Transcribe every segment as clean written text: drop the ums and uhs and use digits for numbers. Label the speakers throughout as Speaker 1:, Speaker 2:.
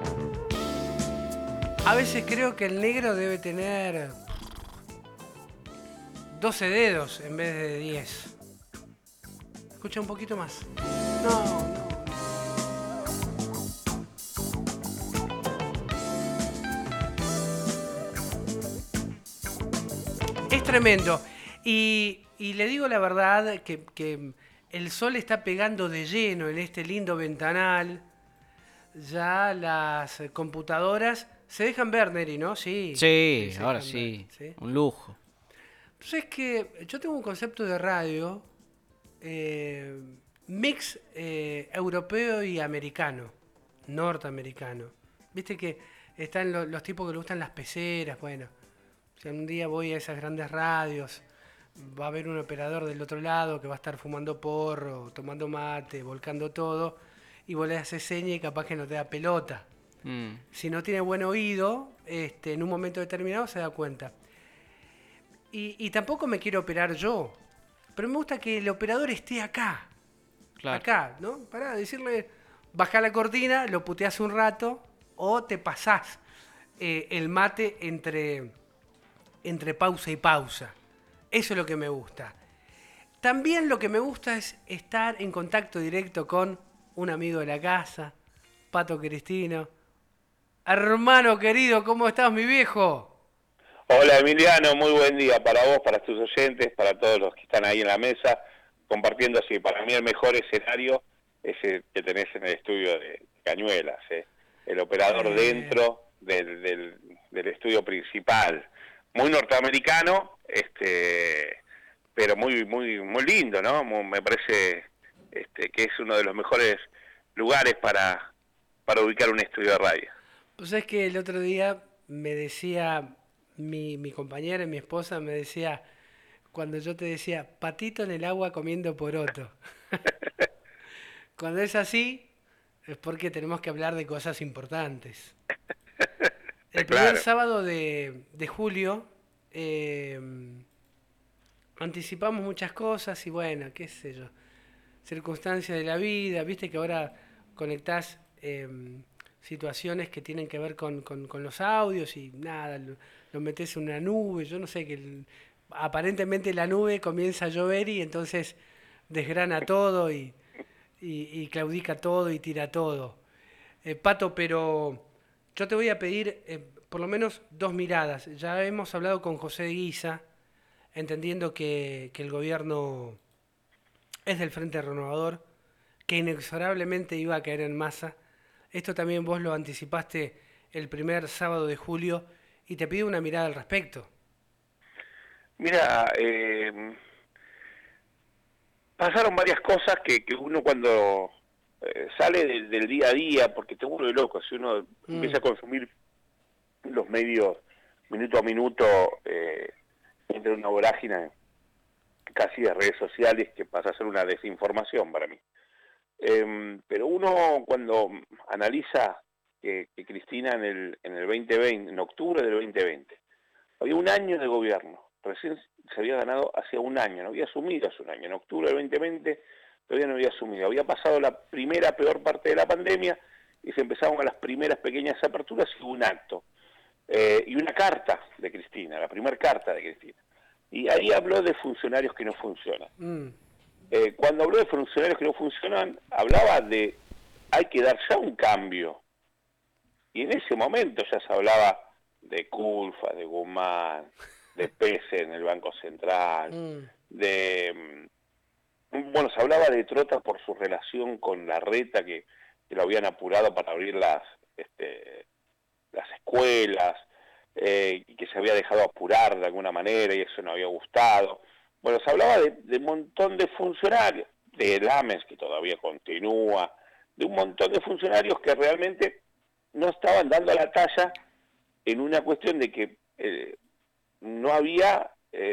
Speaker 1: A veces creo que el negro debe tener 12 dedos en vez de 10. Escucha un poquito más. No, no. Es tremendo. Y le digo la verdad que el sol está pegando de lleno en este lindo ventanal. Ya las computadoras se dejan ver, Neri, ¿no? Sí, sí,
Speaker 2: Sí,
Speaker 1: se
Speaker 2: ahora
Speaker 1: dejan ver.
Speaker 2: sí,
Speaker 1: ¿Sí?
Speaker 2: un lujo.
Speaker 1: Pues es que yo tengo un concepto de radio eh, mix europeo y americano, norteamericano. Viste que están los tipos que le gustan las peceras, bueno. Si un día voy a esas grandes radios, va a haber un operador del otro lado que va a estar fumando porro, tomando mate, volcando todo, y vos le haces seña y capaz que no te da pelota.
Speaker 2: Mm,
Speaker 1: Si no tiene buen oído, en un momento determinado se da cuenta. Y tampoco me quiero operar yo, pero me gusta que el operador esté
Speaker 2: claro.
Speaker 1: acá, ¿no? Para decirle, baja la cortina, lo puteás un rato, o te pasás el mate entre pausa y pausa. Eso es lo que me gusta. También lo que me gusta es estar en contacto directo con un amigo de la casa, Pato Cristino. Hermano querido, ¿cómo estás, mi viejo?
Speaker 3: Hola Emiliano, muy buen día para vos, para tus oyentes, para todos los que están ahí en la mesa, compartiendo así. Para mí el mejor escenario es el que tenés en el estudio de Cañuelas, el operador
Speaker 1: Eh,
Speaker 3: dentro del estudio principal. Muy norteamericano, pero muy lindo, ¿no? Me parece que es uno de los mejores lugares para ubicar un estudio de radio.
Speaker 1: pues es que el otro día me decía mi compañera y mi esposa, me decía, cuando yo te decía, patito en el agua comiendo poroto. Cuando es así, es porque tenemos que hablar de cosas importantes. El primer
Speaker 3: Claro.
Speaker 1: sábado de julio eh, anticipamos muchas cosas y bueno, qué sé yo, circunstancias de la vida, viste que ahora conectás situaciones que tienen que ver con los audios y nada, lo metés en una nube, yo no sé, aparentemente la nube comienza a llover y entonces desgrana todo y claudica todo y tira todo. Pato, pero yo te voy a pedir por lo menos dos miradas. Ya hemos hablado con José de Guisa, entendiendo que el gobierno es del Frente Renovador, que inexorablemente iba a caer en masa. Esto también vos lo anticipaste el primer sábado de julio y te pido una mirada al respecto.
Speaker 3: Mira, pasaron varias cosas que uno cuando sale del día a día, porque te vuelve loco, si uno
Speaker 1: Mm,
Speaker 3: empieza a consumir los medios minuto a minuto, entra en una vorágine casi de redes sociales que pasa a ser una desinformación para mí. Pero uno cuando analiza que Cristina en el 2020, en octubre del 2020, había un año de gobierno, recién se había ganado hace un año, no había asumido hace un año, en octubre del 2020 todavía no había asumido, había pasado la primera peor parte de la pandemia y se empezaron a las primeras pequeñas aperturas y hubo un acto, y una carta de Cristina, la primera carta de Cristina. Y ahí habló de funcionarios que no funcionan.
Speaker 1: mm,
Speaker 3: Cuando habló de funcionarios que no funcionan, hablaba de hay que dar ya un cambio. Y en ese momento ya se hablaba de Culfa, de Guzmán, de Pese en el Banco Central,
Speaker 1: mm,
Speaker 3: de... Bueno, se hablaba de Trota por su relación con Larreta, que lo habían apurado para abrir las escuelas, y que se había dejado apurar de alguna manera y eso no había gustado. Bueno, se hablaba de un montón de funcionarios, de Lames, que todavía continúa, de un montón de funcionarios que realmente no estaban dando la talla en una cuestión de que no había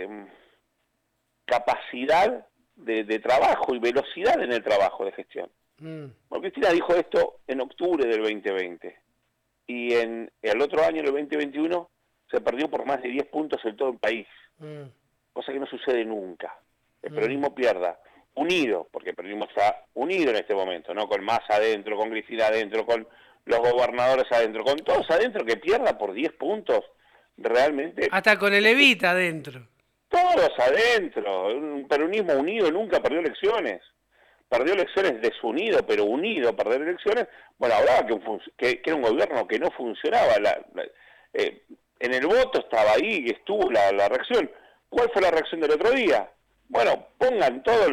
Speaker 3: capacidad de trabajo y velocidad en el trabajo de gestión.
Speaker 1: mm,
Speaker 3: Bueno, Cristina dijo esto en octubre del 2020 y en el otro año, en el 2021, se perdió por más de 10 puntos en todo el país,
Speaker 1: mm,
Speaker 3: cosa que no sucede nunca. El
Speaker 1: mm,
Speaker 3: peronismo pierda unido, porque el peronismo está unido en este momento, ¿no? Con Massa adentro, con Cristina adentro, con los gobernadores adentro, con todos adentro, que pierda por 10 puntos, realmente...
Speaker 1: Hasta con el Evita adentro.
Speaker 3: Todos adentro, un peronismo unido nunca perdió elecciones. Perdió elecciones desunido, pero unido, perder elecciones. Bueno, hablaba que era un gobierno que no funcionaba. En el voto estaba ahí, estuvo la reacción. ¿Cuál fue la reacción del otro día? Bueno, pongan todos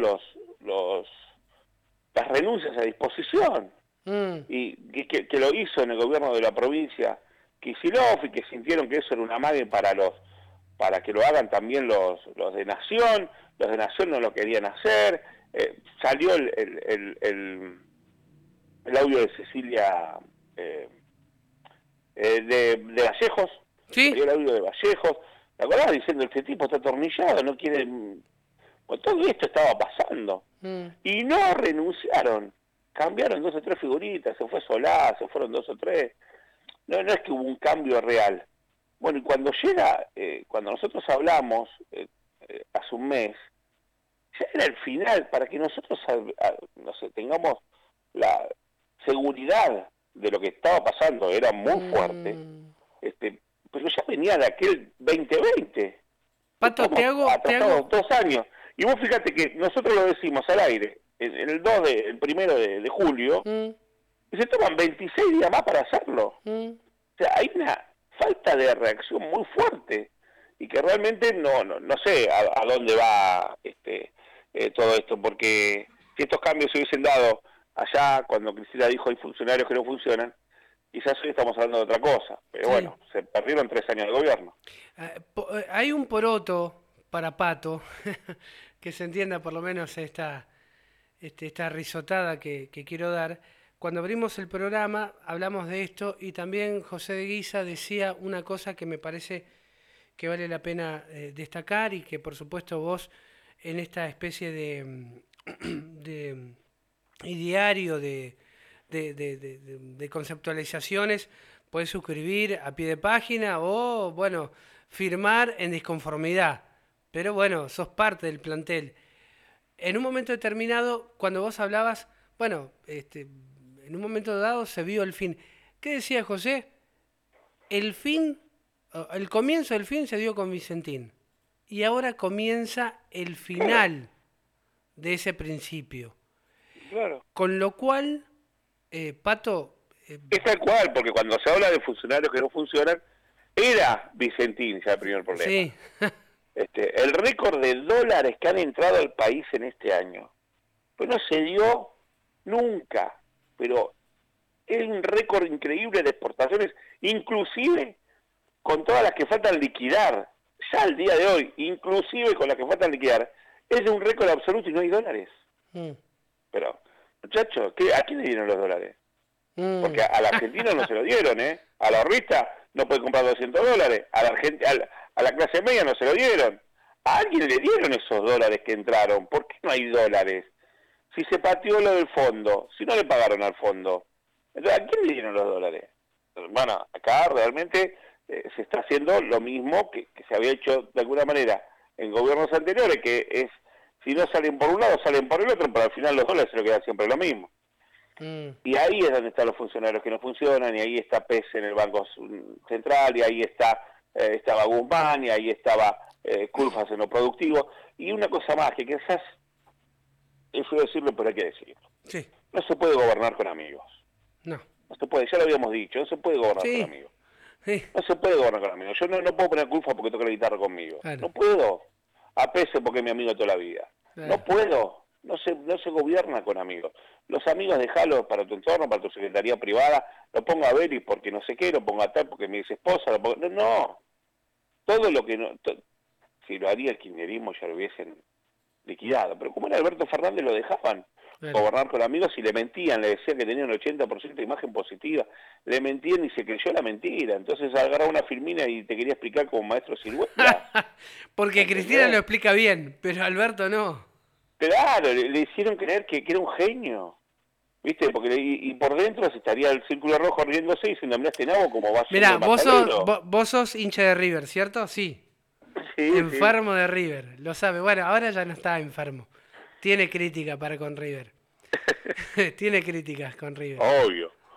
Speaker 3: las renuncias a disposición. Y que lo hizo en el gobierno de la provincia Kicillof, y que sintieron que eso era una amague para que lo hagan también los de Nación. Los de Nación no lo querían hacer. Salió el audio de Cecilia de Vallejos.
Speaker 1: ¿Sí?
Speaker 3: Salió el audio de Vallejos. ¿Te acordás? Diciendo, este tipo está atornillado, no quiere... Bueno, todo esto estaba pasando. Y no renunciaron. Cambiaron 2 o 3 figuritas, se fue Solá, se fueron 2 o 3. No es que hubo un cambio real. Bueno, y cuando cuando nosotros hablamos hace un mes, ya era el final, para que nosotros no sé, tengamos la seguridad de lo que estaba pasando, era muy fuerte, pero ya venía de aquel 2020.
Speaker 1: Pato, te hago...
Speaker 3: 2 años. Y vos fíjate que nosotros lo decimos al aire, en el 1 de julio, y se toman 26 días más para hacerlo. O sea, hay una falta de reacción muy fuerte, y que realmente no sé a dónde va todo esto, porque si estos cambios se hubiesen dado allá cuando Cristina dijo hay funcionarios que no funcionan, quizás hoy estamos hablando de otra cosa, pero sí. Bueno, se perdieron 3 años de gobierno.
Speaker 1: Hay un poroto para Pato, que se entienda por lo menos esta risotada que quiero dar. Cuando abrimos el programa hablamos de esto, y también José de Guisa decía una cosa que me parece que vale la pena destacar, y que por supuesto vos en esta especie de ideario de conceptualizaciones podés suscribir a pie de página o, bueno, firmar en disconformidad, pero bueno, sos parte del plantel. En un momento determinado, cuando vos hablabas, bueno, en un momento dado se vio el fin. ¿Qué decía José? El comienzo del fin se dio con Vicentín, y ahora comienza el final de ese principio.
Speaker 3: Claro.
Speaker 1: Con lo cual, Pato...
Speaker 3: es tal cual, porque cuando se habla de funcionarios que no funcionan, era Vicentín ya el primer problema.
Speaker 1: Sí.
Speaker 3: El récord de dólares que han entrado al país en este año, pues no se dio nunca, pero es un récord increíble de exportaciones, inclusive con todas las que faltan liquidar, ya al día de hoy, inclusive con las que faltan liquidar, es de un récord absoluto y no hay dólares. Pero, muchachos, ¿a quién le dieron los dólares? Porque al argentino no se lo dieron, ¿eh? A la ahorrista no puede comprar $200, a la clase media no se lo dieron. A alguien le dieron esos dólares que entraron. ¿Por qué no hay dólares? Si se pateó lo del fondo, si no le pagaron al fondo, entonces, ¿a quién le dieron los dólares? Bueno, acá realmente se está haciendo lo mismo que se había hecho de alguna manera en gobiernos anteriores, que es, si no salen por un lado, salen por el otro, pero al final los dólares se lo quedan siempre lo mismo. Y ahí es donde están los funcionarios que no funcionan, y ahí está Pez en el Banco Central, y ahí estaba Guzmán, y ahí estaba Culfas en lo productivo. Y una cosa más, que quizás es feo decirlo, pero hay que decirlo.
Speaker 1: Sí.
Speaker 3: No se puede gobernar con amigos.
Speaker 1: No
Speaker 3: se puede, ya lo habíamos dicho, no se puede gobernar con amigos.
Speaker 1: Sí.
Speaker 3: No se puede gobernar con amigos. Yo no puedo poner Culfas porque toca la guitarra conmigo.
Speaker 1: Claro.
Speaker 3: No puedo. A Pez porque es mi amigo toda la vida. Claro. No puedo. No se gobierna con amigos. Los amigos dejalos para tu entorno, para tu secretaría privada, lo pongo a Beri porque no sé qué, lo pongo a tal porque mi ex esposa, no. Todo lo que no... Si lo haría el kirchnerismo ya lo hubiesen liquidado. Pero como era Alberto Fernández lo dejaban gobernar con amigos y le mentían, le decían que tenían un 80% de imagen positiva, le mentían y se creyó la mentira. Entonces agarraba una Firmina y te quería explicar como maestro Silueta.
Speaker 1: Porque Cristina lo explica bien, pero Alberto no.
Speaker 3: Claro, le hicieron creer que era un genio, ¿viste? Porque y por dentro se estaría el círculo rojo riéndose y diciendo, mirá este nabo como va a ser.
Speaker 1: Mirá, vos sos hincha de River, ¿cierto? Sí. Enfermo de River, lo sabe. Bueno, ahora ya no está enfermo. Tiene crítica para con River. Tiene críticas con River.
Speaker 3: Obvio.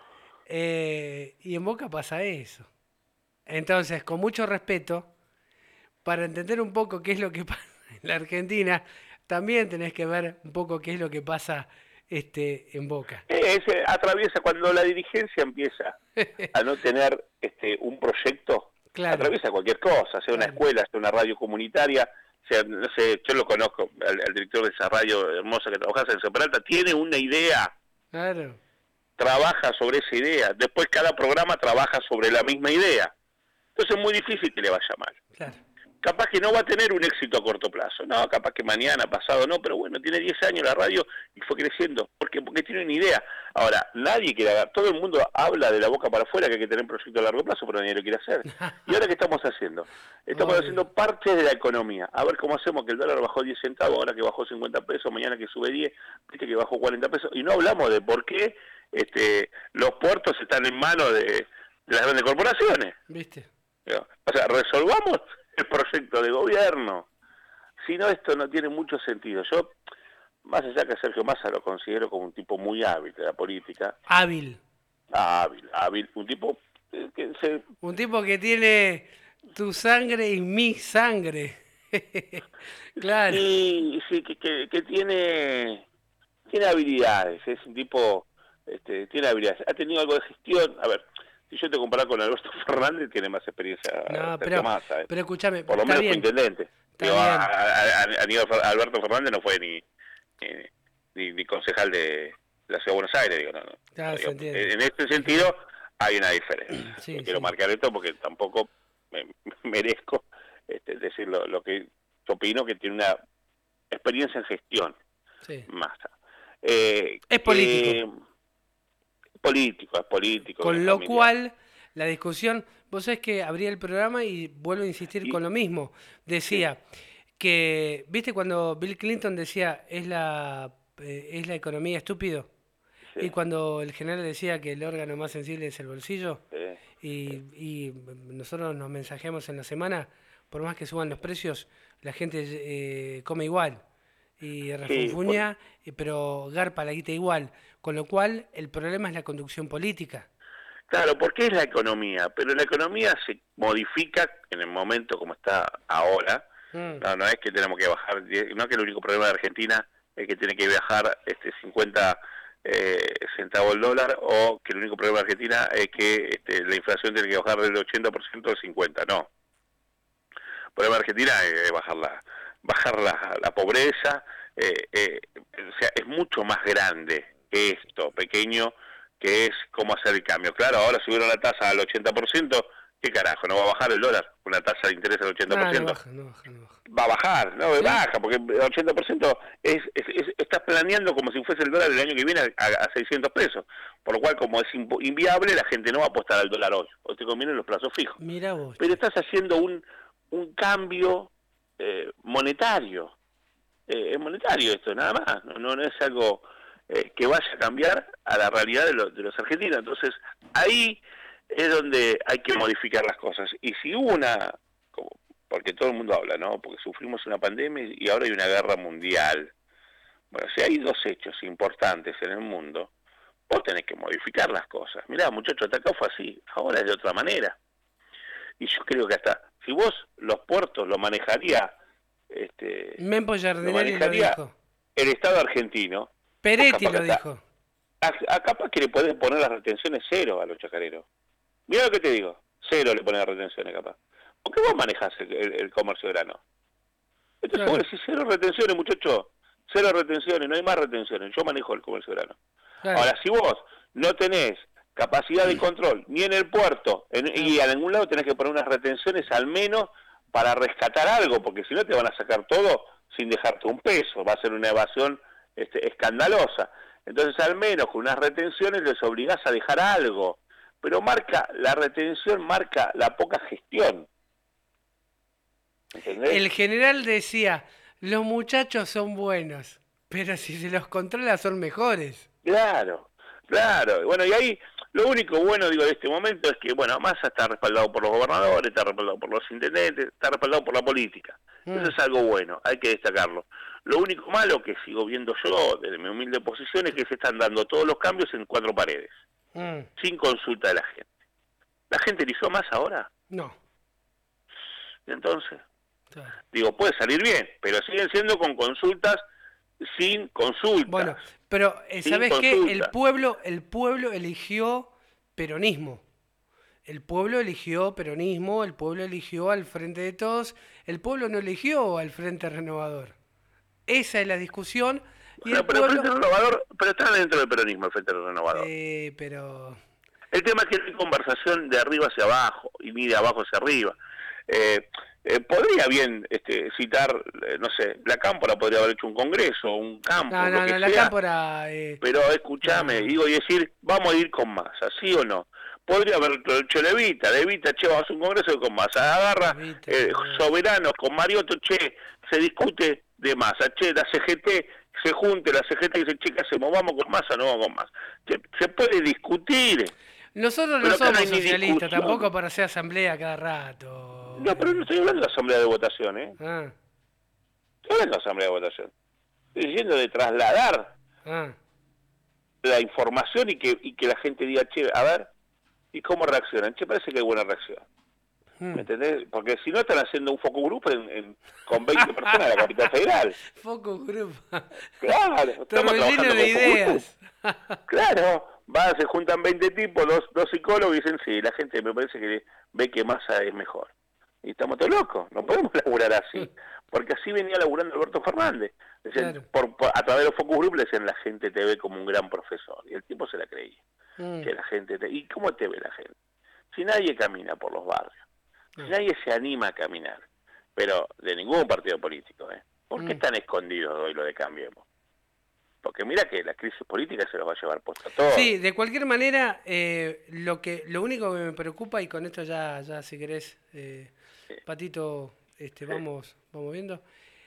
Speaker 1: Y en Boca pasa eso. Entonces, con mucho respeto, para entender un poco qué es lo que pasa en la Argentina, también tenés que ver un poco qué es lo que pasa en Boca.
Speaker 3: Atraviesa cuando la dirigencia empieza a no tener un proyecto,
Speaker 1: Claro,
Speaker 3: atraviesa cualquier cosa, sea una
Speaker 1: claro.
Speaker 3: escuela, sea una radio comunitaria, sea, no sé, yo lo conozco, al director de esa radio hermosa que trabaja en Peralta, tiene una idea,
Speaker 1: Claro,
Speaker 3: trabaja sobre esa idea, después cada programa trabaja sobre la misma idea, entonces es muy difícil que le vaya mal.
Speaker 1: claro.
Speaker 3: Capaz que no va a tener un éxito a corto plazo, no, capaz que mañana, pasado no, pero bueno, tiene 10 años la radio y fue creciendo, porque tiene una idea. Ahora, nadie quiere hacer, todo el mundo habla de la boca para afuera que hay que tener un proyecto a largo plazo, pero nadie lo quiere hacer. ¿Y ahora qué estamos haciendo? Estamos
Speaker 1: Obvio.
Speaker 3: haciendo parte de la economía. A ver cómo hacemos que el dólar bajó 10 centavos, ahora que bajó 50 pesos, mañana que sube 10, viste que bajó 40 pesos, y no hablamos de por qué los puertos están en manos de las grandes corporaciones.
Speaker 1: ¿Viste?
Speaker 3: O sea, resolvamos el proyecto de gobierno. Si no, esto no tiene mucho sentido. Yo, más allá que Sergio Massa lo considero como un tipo muy hábil de la política,
Speaker 1: Hábil.
Speaker 3: hábil, un tipo que se...
Speaker 1: Un tipo que tiene tu sangre y mi sangre. Claro.
Speaker 3: Sí, que tiene habilidades, es un tipo, tiene habilidades. Ha tenido algo de gestión, a ver, si yo te comparo con Alberto Fernández, tiene más experiencia
Speaker 1: No,
Speaker 3: Sergio Massa,
Speaker 1: pero escúchame,
Speaker 3: por lo
Speaker 1: está
Speaker 3: menos
Speaker 1: bien.
Speaker 3: fue intendente.
Speaker 1: Está
Speaker 3: Digo,
Speaker 1: bien.
Speaker 3: Alberto Fernández no fue ni concejal de la Ciudad de Buenos Aires, digo, no.
Speaker 1: Ya se
Speaker 3: Digo,
Speaker 1: entiende.
Speaker 3: en este sentido hay una diferencia.
Speaker 1: Sí,
Speaker 3: No quiero
Speaker 1: sí.
Speaker 3: marcar esto porque tampoco me merezco decir lo que yo opino, que tiene una experiencia en gestión,
Speaker 1: Sí.
Speaker 3: Massa.
Speaker 1: Es político.
Speaker 3: Es político.
Speaker 1: Con
Speaker 3: una
Speaker 1: lo
Speaker 3: familia.
Speaker 1: cual, la discusión, vos sabés que abría el programa y vuelvo a insistir
Speaker 3: Y,
Speaker 1: con lo mismo. Decía que, ¿viste cuando Bill Clinton decía es la economía estúpido?
Speaker 3: sí,
Speaker 1: Y cuando el general decía que el órgano más sensible es el bolsillo,
Speaker 3: sí,
Speaker 1: y nosotros nos mensajeamos en la semana, por más que suban los precios, la gente come igual y
Speaker 3: sí,
Speaker 1: refunfuña, pero garpa la guita igual. Con lo cual, el problema es la conducción política.
Speaker 3: claro, porque es la economía, pero la economía se modifica en el momento como está ahora.
Speaker 1: Mm,
Speaker 3: No es que tenemos que bajar, no es que el único problema de Argentina es que tiene que bajar 50 centavos el dólar, o que el único problema de Argentina es que la inflación tiene que bajar del 80% al 50%, no. El problema de Argentina es bajar la pobreza, o sea, es mucho más grande que esto, pequeño, que es cómo hacer el cambio. Claro, ahora subieron la tasa al 80%, ¿qué carajo? ¿No va a bajar el dólar? Una tasa de interés al 80%.
Speaker 1: no baja, no baja, no baja.
Speaker 3: Va a bajar, no,
Speaker 1: ¿Sí?
Speaker 3: baja, porque el 80% estás planeando como si fuese el dólar el año que viene a 600 pesos. Por lo cual, como es inviable, la gente no va a apostar al dólar hoy. Hoy te convienen los plazos fijos.
Speaker 1: Mira vos,
Speaker 3: Pero
Speaker 1: che.
Speaker 3: estás haciendo un cambio monetario. Es monetario esto, nada más. No es algo que vaya a cambiar a la realidad de los argentinos. Entonces, ahí es donde hay que modificar las cosas. Y si hubo porque todo el mundo habla, ¿no? Porque sufrimos una pandemia y ahora hay una guerra mundial. Bueno, si hay dos hechos importantes en el mundo, vos tenés que modificar las cosas. Mirá, muchachos, hasta acá fue así, ahora es de otra manera. Y yo creo que hasta, si vos los puertos lo manejaría,
Speaker 1: Mempo
Speaker 3: lo
Speaker 1: Giardinelli lo
Speaker 3: manejaría
Speaker 1: dijo.
Speaker 3: el Estado argentino,
Speaker 1: Peretti
Speaker 3: capaz
Speaker 1: lo
Speaker 3: que
Speaker 1: dijo.
Speaker 3: capaz que le podés poner las retenciones cero a los chacareros. Mirá lo que te digo, cero le ponen las retenciones capaz. Porque vos manejás el comercio de grano. Entonces
Speaker 1: Claro,
Speaker 3: vos decís, cero retenciones, muchachos, cero retenciones, no hay más retenciones, yo manejo el comercio de grano.
Speaker 1: claro.
Speaker 3: Ahora, si vos no tenés capacidad de control ni en el puerto y a ningún lado tenés que poner unas retenciones al menos para rescatar algo, porque si no te van a sacar todo sin dejarte un peso, va a ser una evasión escandalosa. Entonces, al menos con unas retenciones les obligás a dejar algo, pero la retención marca la poca gestión. ¿Entendés?
Speaker 1: El general decía, los muchachos son buenos, pero si se los controla son mejores.
Speaker 3: Claro. Bueno, y ahí lo único bueno, digo, de este momento es que, bueno, Massa está respaldado por los gobernadores, está respaldado por los intendentes, está respaldado por la política. Eso es algo bueno, hay que destacarlo. Lo único malo que sigo viendo yo, desde mi humilde posición, es que se están dando todos los cambios en cuatro paredes. sin consulta de la gente. ¿La gente eligió más ahora?
Speaker 1: No.
Speaker 3: Entonces,
Speaker 1: Claro.
Speaker 3: digo, puede salir bien, pero siguen siendo con consultas sin consulta.
Speaker 1: Bueno, pero
Speaker 3: sin
Speaker 1: ¿sabes qué?
Speaker 3: consulta.
Speaker 1: El pueblo eligió peronismo. El pueblo eligió peronismo, el pueblo eligió al Frente de Todos, el pueblo no eligió al Frente Renovador. Esa es la discusión y el
Speaker 3: Bueno, pero el Frente
Speaker 1: pueblo...
Speaker 3: Renovador, pero está dentro del peronismo el Frente Renovador.
Speaker 1: Pero...
Speaker 3: El tema es que hay conversación de arriba hacia abajo y ni de abajo hacia arriba. Podría bien citar, no sé, la Cámpora podría haber hecho un congreso, un campo, lo que
Speaker 1: la
Speaker 3: sea,
Speaker 1: cámpora...
Speaker 3: pero escúchame,
Speaker 1: no.
Speaker 3: digo, y decir, vamos a ir con masa, ¿sí o no? Podría haber hecho Levita, che, vamos a hacer un congreso con masa, agarra
Speaker 1: Evita,
Speaker 3: soberanos con Mariotto, che, se discute de masa, che, la CGT se junte, la CGT dice, che, ¿qué hacemos? ¿Vamos con masa o no vamos con masa? Che, se puede discutir,
Speaker 1: Nosotros no
Speaker 3: pero acá no
Speaker 1: somos
Speaker 3: hay ni
Speaker 1: socialistas, tampoco
Speaker 3: discusión.
Speaker 1: para hacer asamblea cada rato.
Speaker 3: No, pero no estoy hablando de asamblea de votación, ¿eh?
Speaker 1: Ah,
Speaker 3: Estoy hablando de asamblea de votación. Estoy diciendo de trasladar
Speaker 1: ah.
Speaker 3: la información y que la gente diga, che, a ver, ¿y cómo reaccionan? Che, parece que hay buena reacción. ¿Me entendés? Porque si no están haciendo un focus group con 20 personas en la capital federal.
Speaker 1: Focus group.
Speaker 3: Claro, estamos
Speaker 1: Torbellino
Speaker 3: trabajando
Speaker 1: de
Speaker 3: con focus group.
Speaker 1: ideas.
Speaker 3: Claro, se juntan 20 tipos, dos psicólogos y dicen, sí, la gente me parece que ve que Massa es mejor. Y estamos todos locos, no podemos laburar así. Porque así venía laburando Alberto Fernández. Decían,
Speaker 1: Claro.
Speaker 3: a través de los focus group le decían, la gente te ve como un gran profesor. Y el tipo se la creía. Que la gente ¿Y cómo te ve la gente? Si nadie camina por los barrios, si nadie se anima a caminar, pero de ningún partido político, ¿eh? ¿Por qué están escondidos hoy lo de Cambiemos? Porque mira que la crisis política se los va a llevar puesto a todos.
Speaker 1: Sí, de cualquier manera, lo único que me preocupa, y con esto ya si querés, Patito, vamos viendo.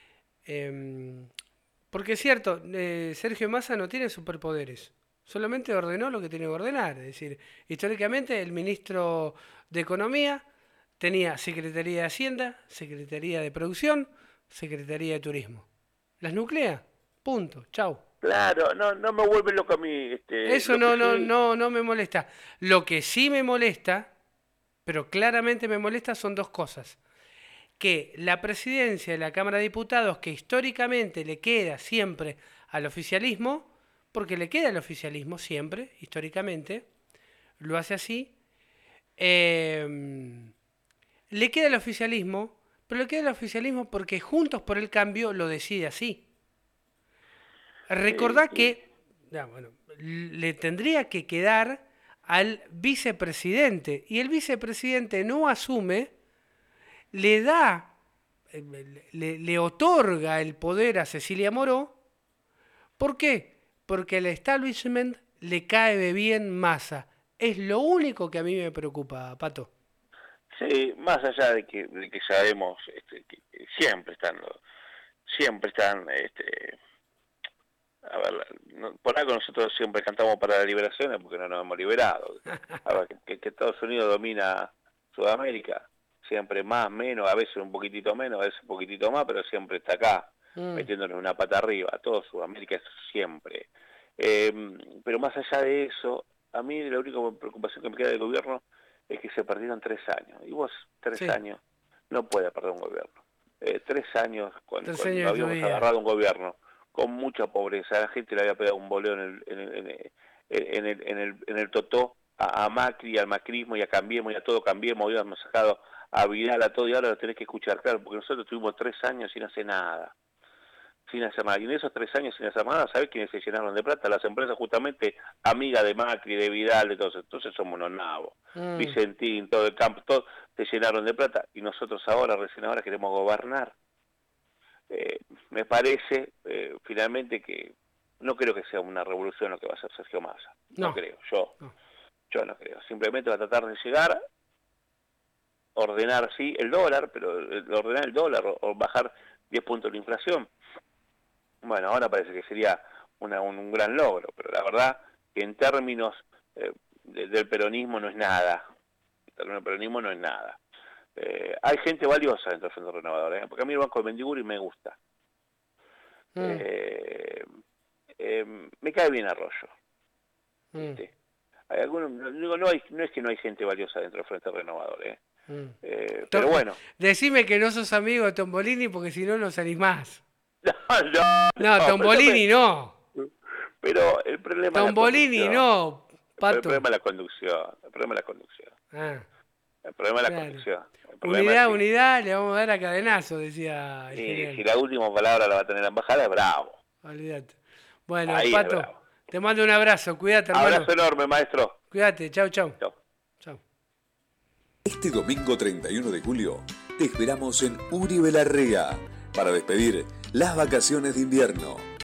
Speaker 1: Porque es cierto, Sergio Massa no tiene superpoderes. Solamente ordenó lo que tiene que ordenar. Es decir, históricamente el ministro de Economía tenía Secretaría de Hacienda, Secretaría de Producción, Secretaría de Turismo. Las nuclea. Punto. Chau.
Speaker 3: Claro, no me vuelve loco a mí.
Speaker 1: Eso no me molesta. Lo que sí me molesta, pero claramente me molesta, son dos cosas. Que la presidencia de la Cámara de Diputados, que históricamente le queda siempre al oficialismo, porque le queda al oficialismo siempre, históricamente, lo hace así, le queda al oficialismo, pero le queda al oficialismo porque Juntos por el Cambio lo decide así. Recordá que le tendría que quedar al vicepresidente, y el vicepresidente no asume, le da, le otorga el poder a Cecilia Moró. ¿Por qué? Porque al establishment le cae bien Massa. Es lo único que a mí me preocupa, Pato.
Speaker 3: Sí, más allá de que sabemos que siempre están, a ver, por algo nosotros siempre cantamos para la liberación, porque no nos hemos liberado. A ver, que Estados Unidos domina Sudamérica, siempre más, menos, a veces un poquitito menos, a veces un poquitito más, pero siempre está acá, metiéndonos una pata arriba. Todo Sudamérica es siempre. Pero más allá de eso, a mí la única preocupación que me queda del gobierno es que se perdieron 3 años. Y vos, 3 años, no puede perder un gobierno. 3 años, cuando habíamos agarrado un gobierno con mucha pobreza, la gente le había pegado un boleo en el totó a Macri, al macrismo y a Cambiemos y a todo Cambiemos, habíamos sacado a Vidal, a todo, y ahora lo tenés que escuchar, claro, porque nosotros tuvimos 3 años sin hacer nada. Y en esos 3 años sin hacer nada, ¿sabés quiénes se llenaron de plata? Las empresas justamente amigas de Macri, de Vidal, de todos. Entonces somos unos nabos. Vicentín, todo el campo, todos se llenaron de plata. Y nosotros recién ahora queremos gobernar. Me parece, finalmente, que no creo que sea una revolución lo que va a hacer Sergio Massa. No creo, yo no creo. Simplemente va a tratar de llegar, ordenar, sí, el dólar, pero ordenar el dólar o bajar 10 puntos la inflación. Bueno, ahora parece que sería un gran logro, pero la verdad que en términos del peronismo no es nada. En términos del peronismo no es nada. Hay gente valiosa dentro del Frente Renovador, porque a mí el Banco de Mendiburi me gusta. Me cae bien Arroyo. Hay algunos, no es que no hay gente valiosa dentro del Frente Renovador, pero bueno.
Speaker 1: Decime que no sos amigo de Tombolini porque si no salís más.
Speaker 3: No,
Speaker 1: Tombolini no.
Speaker 3: Pero el problema
Speaker 1: Tombolini no, Pato.
Speaker 3: El problema es la conducción. El problema es la conducción. El problema es la conducción.
Speaker 1: Unidad, le vamos a dar a cadenazo, decía el general.
Speaker 3: Si la última palabra la va a tener la embajada, es bravo.
Speaker 1: Olvídate. Bueno,
Speaker 3: ahí
Speaker 1: Pato, te mando un abrazo, cuídate, hermano.
Speaker 3: Abrazo enorme, maestro.
Speaker 1: Cuídate, chau.
Speaker 4: Este domingo 31 de julio te esperamos en Uribe Larrea para despedir las vacaciones de invierno.